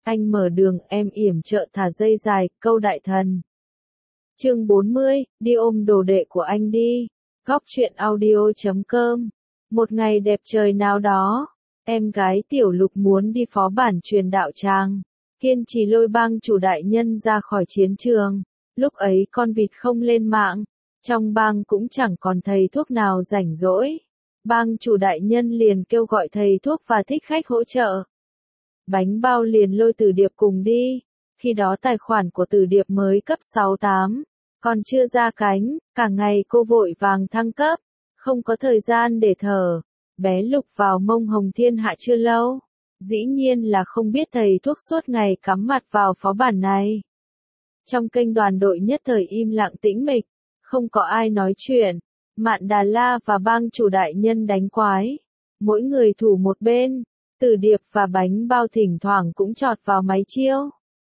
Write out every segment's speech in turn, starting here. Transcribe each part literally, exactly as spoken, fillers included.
anh mở đường em yểm trợ thả dây dài, câu đại thần. Chương bốn mươi, đi ôm đồ đệ của anh đi. Góc truyện audio chấm com. Một ngày đẹp trời nào đó, em gái Tiểu Lục muốn đi phó bản truyền đạo tràng, kiên trì lôi bang chủ đại nhân ra khỏi chiến trường. Lúc ấy con vịt không lên mạng, trong bang cũng chẳng còn thầy thuốc nào rảnh rỗi. Bang chủ đại nhân liền kêu gọi thầy thuốc và thích khách hỗ trợ. Bánh bao liền lôi Tử Điệp cùng đi. Khi đó tài khoản của Tử Điệp mới cấp sáu tám, còn chưa ra cánh, cả ngày cô vội vàng thăng cấp, không có thời gian để thở. Bé Lục vào mông Hồng Thiên Hạ chưa lâu, dĩ nhiên là không biết thầy thuốc suốt ngày cắm mặt vào phó bản này. Trong kênh đoàn đội nhất thời im lặng tĩnh mịch, không có ai nói chuyện. Mạn Đà La và bang chủ đại nhân đánh quái, mỗi người thủ một bên. Tử Điệp và bánh bao thỉnh thoảng cũng chọt vào máy chiêu.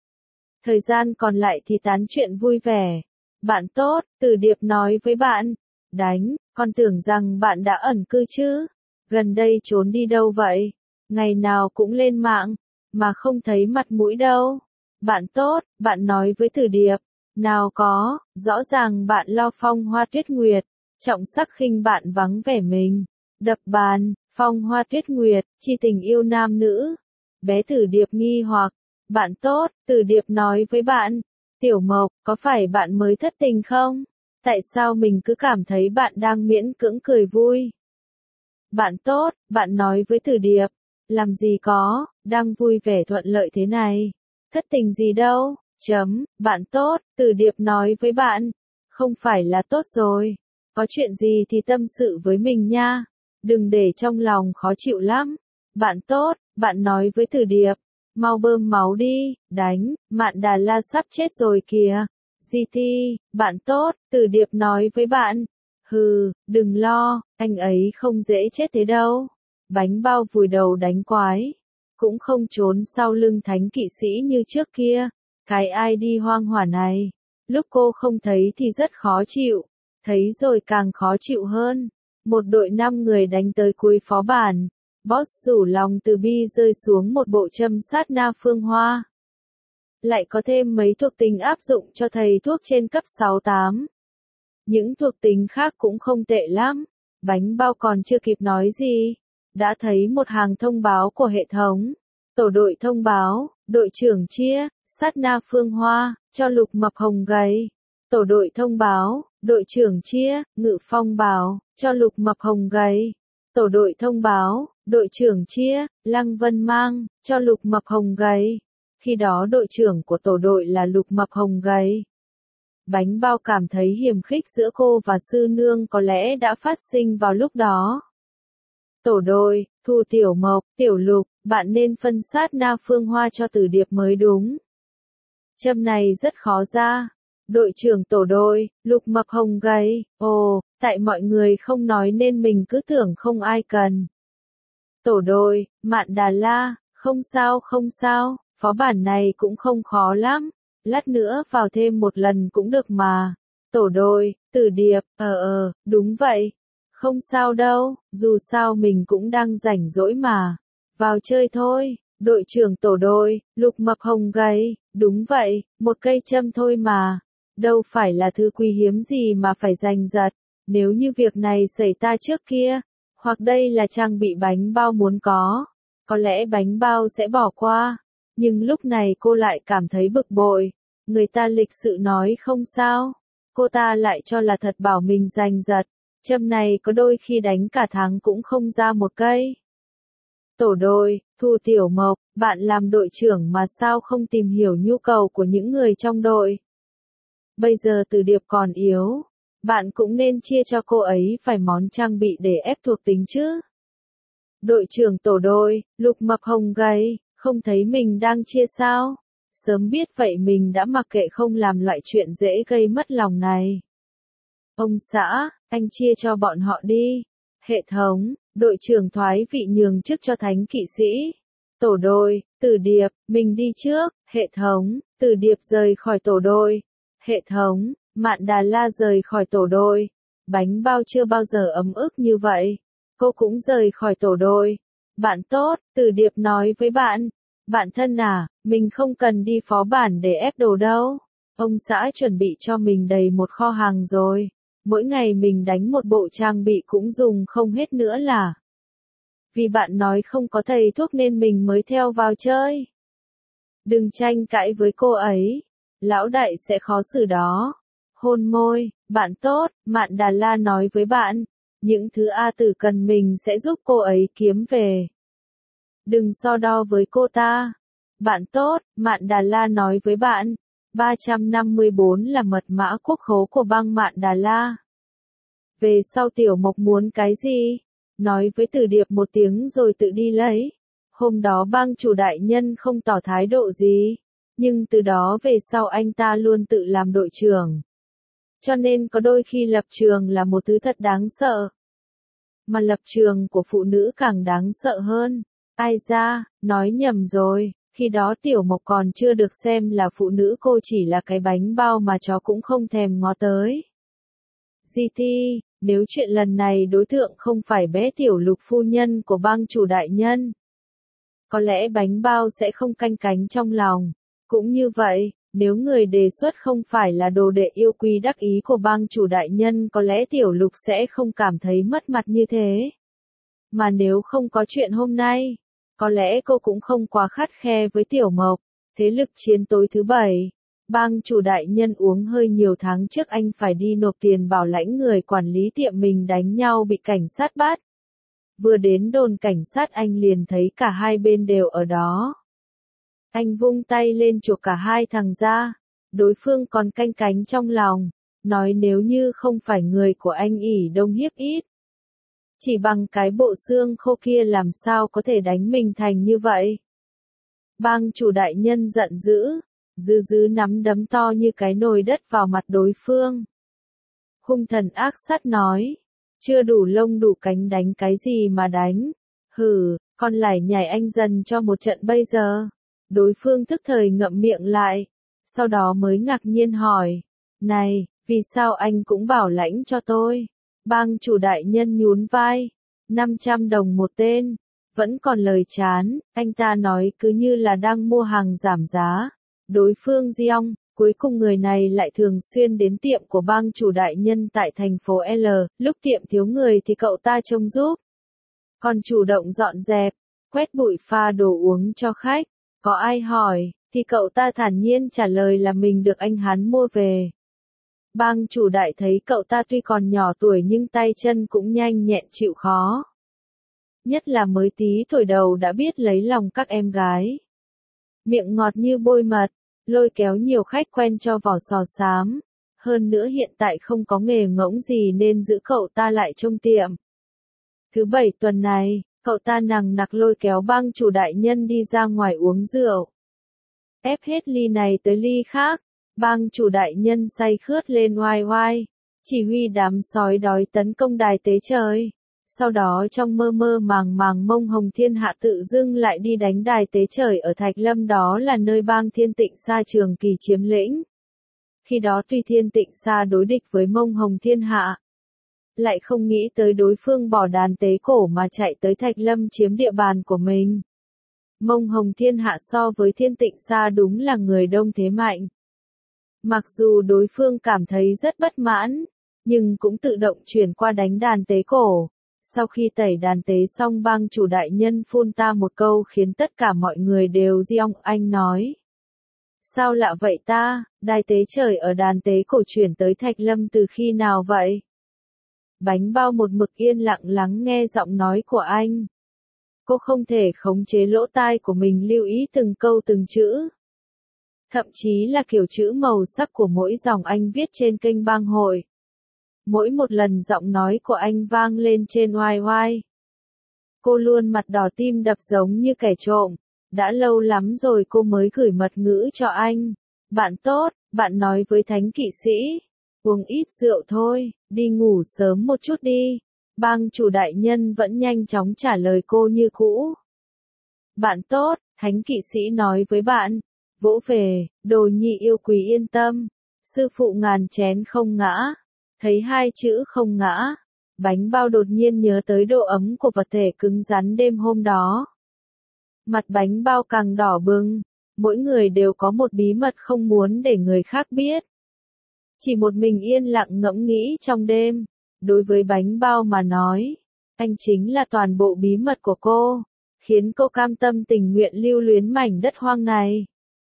Thời gian còn lại thì tán chuyện vui vẻ. Bạn tốt, Tử Điệp nói với bạn. Đánh, con tưởng rằng bạn đã ẩn cư chứ. Gần đây trốn đi đâu vậy? Ngày nào cũng lên mạng, mà không thấy mặt mũi đâu. Bạn tốt, bạn nói với Tử Điệp. Nào có, rõ ràng bạn lo Phong Hoa Tuyết Nguyệt. Trọng sắc khinh bạn vắng vẻ mình. Đập bàn, Phong Hoa Tuyết Nguyệt, chi tình yêu nam nữ. Bé Tử Điệp nghi hoặc. Bạn tốt, Tử Điệp nói với bạn. Tiểu Mộc, có phải bạn mới thất tình không? Tại sao mình cứ cảm thấy bạn đang miễn cưỡng cười vui? Bạn tốt, bạn nói với Tử Điệp. Làm gì có, đang vui vẻ thuận lợi thế này. Thất tình gì đâu, chấm, bạn tốt, Tử Điệp nói với bạn. Không phải là tốt rồi. Có chuyện gì thì tâm sự với mình nha. Đừng để trong lòng khó chịu lắm. Bạn tốt, bạn nói với Tử Điệp. Mau bơm máu đi, đánh, Mạn Đà La sắp chết rồi kìa. giê tê, bạn tốt, Tử Điệp nói với bạn. Hừ, đừng lo, anh ấy không dễ chết thế đâu. Bánh bao vùi đầu đánh quái. Cũng không trốn sau lưng thánh kỵ sĩ như trước kia. Cái ai đi hoang hỏa này. Lúc cô không thấy thì rất khó chịu. Thấy rồi càng khó chịu hơn. Một đội năm người đánh tới cuối phó bản. Boss rủ lòng từ bi rơi xuống một bộ châm sát na phương hoa. Lại có thêm mấy thuộc tính áp dụng cho thầy thuốc trên cấp sáu tám. Những thuộc tính khác cũng không tệ lắm. Bánh bao còn chưa kịp nói gì. Đã thấy một hàng thông báo của hệ thống. Tổ đội thông báo, đội trưởng chia, sát na phương hoa, cho Lục Mập Hồng gầy. Tổ đội thông báo, đội trưởng chia, Ngự Phong Bảo, cho Lục Mập Hồng gầy. Tổ đội thông báo, đội trưởng chia, Lăng Vân Mang, cho Lục Mập Hồng gầy. Khi đó đội trưởng của tổ đội là Lục Mập Hồng gầy. Bánh bao cảm thấy hiềm khích giữa cô và sư nương có lẽ đã phát sinh vào lúc đó. Tổ đội, Thu Tiểu Mộc, Tiểu Lục, bạn nên phân sát na phương hoa cho Tử Điệp mới đúng. Châm này rất khó ra. Đội trưởng tổ đội, Lục Mập Hồng gầy, ồ, tại mọi người không nói nên mình cứ tưởng không ai cần. Tổ đội, Mạn Đà La, không sao không sao, phó bản này cũng không khó lắm, lát nữa vào thêm một lần cũng được mà. Tổ đội, Tử Điệp, ờ ờ, đúng vậy. Không sao đâu, dù sao mình cũng đang rảnh rỗi mà. Vào chơi thôi. Đội trưởng tổ đội, Lục Mập Hồng gầy, đúng vậy, một cây châm thôi mà. Đâu phải là thứ quý hiếm gì mà phải giành giật. Nếu như việc này xảy ra trước kia, hoặc đây là trang bị bánh bao muốn có, có lẽ bánh bao sẽ bỏ qua. Nhưng lúc này cô lại cảm thấy bực bội. Người ta lịch sự nói không sao. Cô ta lại cho là thật bảo mình giành giật. Châm này có đôi khi đánh cả tháng cũng không ra một cây. Tổ đội, Thu Tiểu Mộc, bạn làm đội trưởng mà sao không tìm hiểu nhu cầu của những người trong đội. Bây giờ Tử Điệp còn yếu. Bạn cũng nên chia cho cô ấy vài món trang bị để ép thuộc tính chứ. Đội trưởng tổ đội, Lục Mập Hồng gầy, không thấy mình đang chia sao? Sớm biết vậy mình đã mặc kệ không làm loại chuyện dễ gây mất lòng này. Ông xã, anh chia cho bọn họ đi. Hệ thống, đội trưởng thoái vị nhường chức cho thánh kỵ sĩ. Tổ đội, Tử Điệp, mình đi trước. Hệ thống, Tử Điệp rời khỏi tổ đội. Hệ thống, Mạn Đà La rời khỏi tổ đội. Bánh bao chưa bao giờ ấm ức như vậy. Cô cũng rời khỏi tổ đội. Bạn tốt, Tử Điệp nói với bạn. Bạn thân à, mình không cần đi phó bản để ép đồ đâu. Ông xã chuẩn bị cho mình đầy một kho hàng rồi. Mỗi ngày mình đánh một bộ trang bị cũng dùng không hết nữa là. Vì bạn nói không có thầy thuốc nên mình mới theo vào chơi. Đừng tranh cãi với cô ấy. Lão đại sẽ khó xử đó. Hôn môi, bạn tốt, Mạn Đà La nói với bạn. Những thứ A Tử cần mình sẽ giúp cô ấy kiếm về. Đừng so đo với cô ta. Bạn tốt, Mạn Đà La nói với bạn. ba trăm năm mươi bốn là mật mã quốc khố của băng Mạn Đà La. Về sau Tiểu Mộc muốn cái gì? Nói với Từ Điệp một tiếng rồi tự đi lấy. Hôm đó bang chủ đại nhân không tỏ thái độ gì. Nhưng từ đó về sau anh ta luôn tự làm đội trưởng. Cho nên có đôi khi lập trường là một thứ thật đáng sợ. Mà lập trường của phụ nữ càng đáng sợ hơn. Ai ra, nói nhầm rồi, khi đó Tiểu Mộc còn chưa được xem là phụ nữ, cô chỉ là cái bánh bao mà chó cũng không thèm ngó tới. giê tê, nếu chuyện lần này đối tượng không phải bé Tiểu Lục phu nhân của bang chủ đại nhân, có lẽ bánh bao sẽ không canh cánh trong lòng. Cũng như vậy, nếu người đề xuất không phải là đồ đệ yêu quý đắc ý của bang chủ đại nhân, có lẽ Tiểu Lục sẽ không cảm thấy mất mặt như thế. Mà nếu không có chuyện hôm nay, có lẽ cô cũng không quá khắt khe với Tiểu Mộc. Thế lực chiến tối thứ bảy. Bang chủ đại nhân uống hơi nhiều, tháng trước anh phải đi nộp tiền bảo lãnh người quản lý tiệm mình đánh nhau bị cảnh sát bắt. Vừa đến đồn cảnh sát anh liền thấy cả hai bên đều ở đó. Anh vung tay lên chuộc cả hai thằng ra. Đối phương còn canh cánh trong lòng. Nói nếu như không phải người của anh ỷ đông hiếp ít. Chỉ bằng cái bộ xương khô kia làm sao có thể đánh mình thành như vậy. Bang chủ đại nhân giận dữ. Dư dư nắm đấm to như cái nồi đất vào mặt đối phương. Hung thần ác sát nói. Chưa đủ lông đủ cánh đánh cái gì mà đánh. Hừ, con lải nhải anh dần cho một trận bây giờ. Đối phương thức thời ngậm miệng lại. Sau đó mới ngạc nhiên hỏi. Này, vì sao anh cũng bảo lãnh cho tôi? Bang chủ đại nhân nhún vai. năm trăm đồng một tên. Vẫn còn lời chán, anh ta nói cứ như là đang mua hàng giảm giá. Đối phương giong, cuối cùng người này lại thường xuyên đến tiệm của bang chủ đại nhân tại thành phố L, lúc tiệm thiếu người thì cậu ta trông giúp. Còn chủ động dọn dẹp, quét bụi, pha đồ uống cho khách. Có ai hỏi, thì cậu ta thản nhiên trả lời là mình được anh hắn mua về. Bang chủ đại thấy cậu ta tuy còn nhỏ tuổi nhưng tay chân cũng nhanh nhẹn chịu khó. Nhất là mới tí tuổi đầu đã biết lấy lòng các em gái. Miệng ngọt như bôi mật, lôi kéo nhiều khách quen cho vỏ sò xám. Hơn nữa hiện tại không có nghề ngỗng gì nên giữ cậu ta lại trong tiệm. Thứ bảy tuần này, cậu ta nằng nặc lôi kéo bang chủ đại nhân đi ra ngoài uống rượu. Ép hết ly này tới ly khác, bang chủ đại nhân say khướt lên oai oai, chỉ huy đám sói đói tấn công đài tế trời. Sau đó trong mơ mơ màng màng Mông Hồng Thiên Hạ tự dưng lại đi đánh đài tế trời ở Thạch Lâm, đó là nơi bang Thiên Tịnh Sa trường kỳ chiếm lĩnh. Khi đó tuy Thiên Tịnh Sa đối địch với Mông Hồng Thiên Hạ, lại không nghĩ tới đối phương bỏ đàn tế cổ mà chạy tới Thạch Lâm chiếm địa bàn của mình. Mông Hồng Thiên Hạ so với Thiên Tịnh Sa đúng là người đông thế mạnh. Mặc dù đối phương cảm thấy rất bất mãn, nhưng cũng tự động chuyển qua đánh đàn tế cổ. Sau khi tẩy đàn tế xong, bang chủ đại nhân phun ta một câu khiến tất cả mọi người đều giong. Anh nói. Sao lạ vậy ta, đài tế trời ở đàn tế cổ chuyển tới Thạch Lâm từ khi nào vậy? Bánh bao một mực yên lặng lắng nghe giọng nói của anh. Cô không thể khống chế lỗ tai của mình lưu ý từng câu từng chữ. Thậm chí là kiểu chữ màu sắc của mỗi dòng anh viết trên kênh bang hội. Mỗi một lần giọng nói của anh vang lên trên oai oai. Cô luôn mặt đỏ tim đập giống như kẻ trộm. Đã lâu lắm rồi cô mới gửi mật ngữ cho anh. Bạn tốt, bạn nói với thánh kỵ sĩ. Uống ít rượu thôi, đi ngủ sớm một chút đi. Bang chủ đại nhân vẫn nhanh chóng trả lời cô như cũ. Bạn tốt, thánh kỵ sĩ nói với bạn. Vỗ về, đồ nhi yêu quý yên tâm. Sư phụ ngàn chén không ngã. Thấy hai chữ không ngã, bánh bao đột nhiên nhớ tới độ ấm của vật thể cứng rắn đêm hôm đó. Mặt bánh bao càng đỏ bừng, mỗi người đều có một bí mật không muốn để người khác biết. Chỉ một mình yên lặng ngẫm nghĩ trong đêm, đối với bánh bao mà nói, anh chính là toàn bộ bí mật của cô, khiến cô cam tâm tình nguyện lưu luyến mảnh đất hoang này.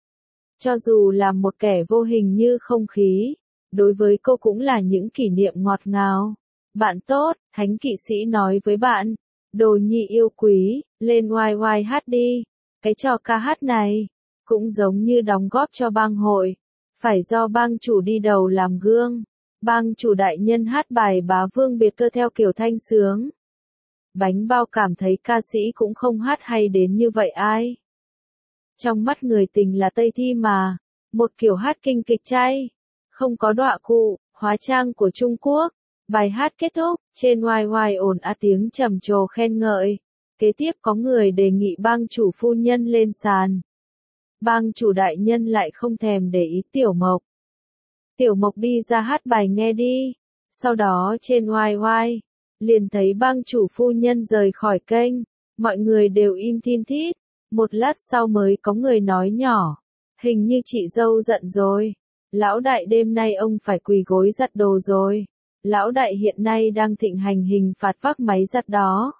Cho dù là một kẻ vô hình như không khí, đối với cô cũng là những kỷ niệm ngọt ngào. Bạn tốt, Thánh kỵ sĩ nói với bạn, đồ nhi yêu quý, lên oai oai hát đi. Cái trò ca hát này, cũng giống như đóng góp cho bang hội, phải do bang chủ đi đầu làm gương. Bang chủ đại nhân hát bài bá vương biệt cơ theo kiểu thanh sướng. Bánh bao cảm thấy ca sĩ cũng không hát hay đến như vậy ai. Trong mắt người tình là Tây Thi mà, một kiểu hát kinh kịch chay, không có đọa cụ, hóa trang của Trung Quốc. Bài hát kết thúc, trên oai oai ồn ào tiếng trầm trồ khen ngợi. Kế tiếp có người đề nghị bang chủ phu nhân lên sàn. Bang chủ đại nhân lại không thèm để ý Tiểu Mộc. Tiểu Mộc đi ra hát bài nghe đi. Sau đó trên oai oai, liền thấy bang chủ phu nhân rời khỏi kênh. Mọi người đều im thin thít. Một lát sau mới có người nói nhỏ. Hình như chị dâu giận rồi. Lão đại đêm nay ông phải quỳ gối giặt đồ rồi. Lão đại hiện nay đang thịnh hành hình phạt vác máy giặt đó.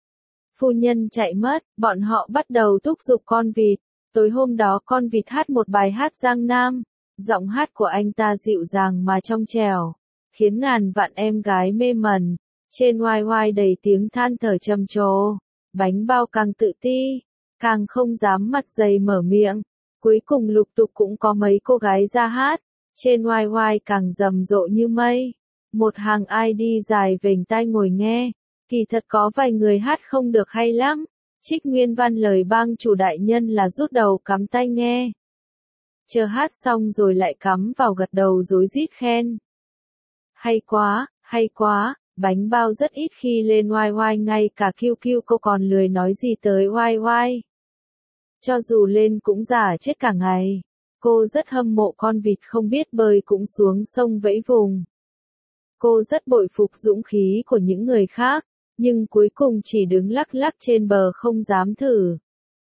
Phu nhân chạy mất, bọn họ bắt đầu thúc giục con vịt. Tối hôm đó con vịt hát một bài hát Giang Nam. Giọng hát của anh ta dịu dàng mà trong trẻo, khiến ngàn vạn em gái mê mẩn. Trên oai oai đầy tiếng than thở trầm trồ. Bánh bao càng tự ti, càng không dám mặt dày mở miệng. Cuối cùng lục tục cũng có mấy cô gái ra hát. Trên oai oai càng rầm rộ như mây. Một hàng i đê dài vểnh tai ngồi nghe. Kỳ thật có vài người hát không được hay lắm. Trích nguyên văn lời bang chủ đại nhân là rút đầu cắm tai nghe. Chờ hát xong rồi lại cắm vào gật đầu rối rít khen. Hay quá, hay quá, bánh bao rất ít khi lên oai oai, ngay cả kiu kiu cô còn lười nói gì tới oai oai. Cho dù lên cũng giả chết cả ngày. Cô rất hâm mộ con vịt không biết bơi cũng xuống sông vẫy vùng. Cô rất bội phục dũng khí của những người khác, nhưng cuối cùng chỉ đứng lắc lắc trên bờ không dám thử.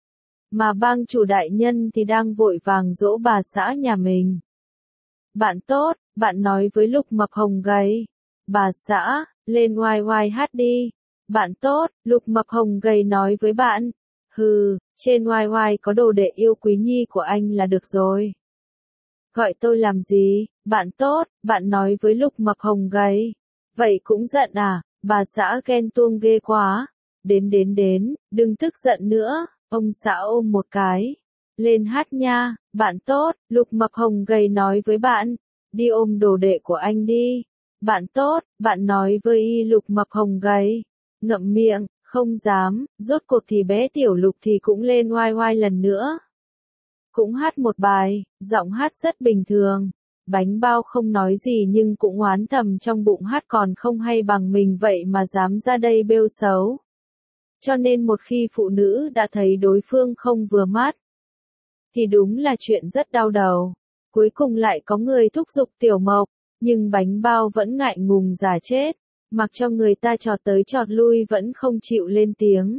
Mà bang chủ đại nhân thì đang vội vàng dỗ bà xã nhà mình. Bạn tốt, bạn nói với Lục Mập Hồng gầy. Bà xã, lên oai oai hát đi. Bạn tốt, Lục Mập Hồng gầy nói với bạn. Hừ, trên oai oai có đồ đệ yêu quý nhi của anh là được rồi. Gọi tôi làm gì, bạn tốt, bạn nói với Lục Mập Hồng gầy. Vậy cũng giận à, bà xã ghen tuông ghê quá. Đến đến đến, đừng tức giận nữa, ông xã ôm một cái. Lên hát nha, bạn tốt, Lục Mập Hồng gầy nói với bạn. Đi ôm đồ đệ của anh đi. Bạn tốt, bạn nói với y Lục Mập Hồng gầy. Ngậm miệng, không dám, rốt cuộc thì bé Tiểu Lục thì cũng lên oai oai lần nữa. Cũng hát một bài, giọng hát rất bình thường. Bánh bao không nói gì nhưng cũng oán thầm trong bụng hát còn không hay bằng mình vậy mà dám ra đây bêu xấu. Cho nên một khi phụ nữ đã thấy đối phương không vừa mắt, thì đúng là chuyện rất đau đầu. Cuối cùng lại có người thúc giục Tiểu Mộc, nhưng bánh bao vẫn ngại ngùng giả chết, mặc cho người ta chọt tới chọt lui vẫn không chịu lên tiếng.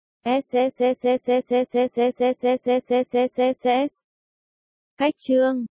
Cách chương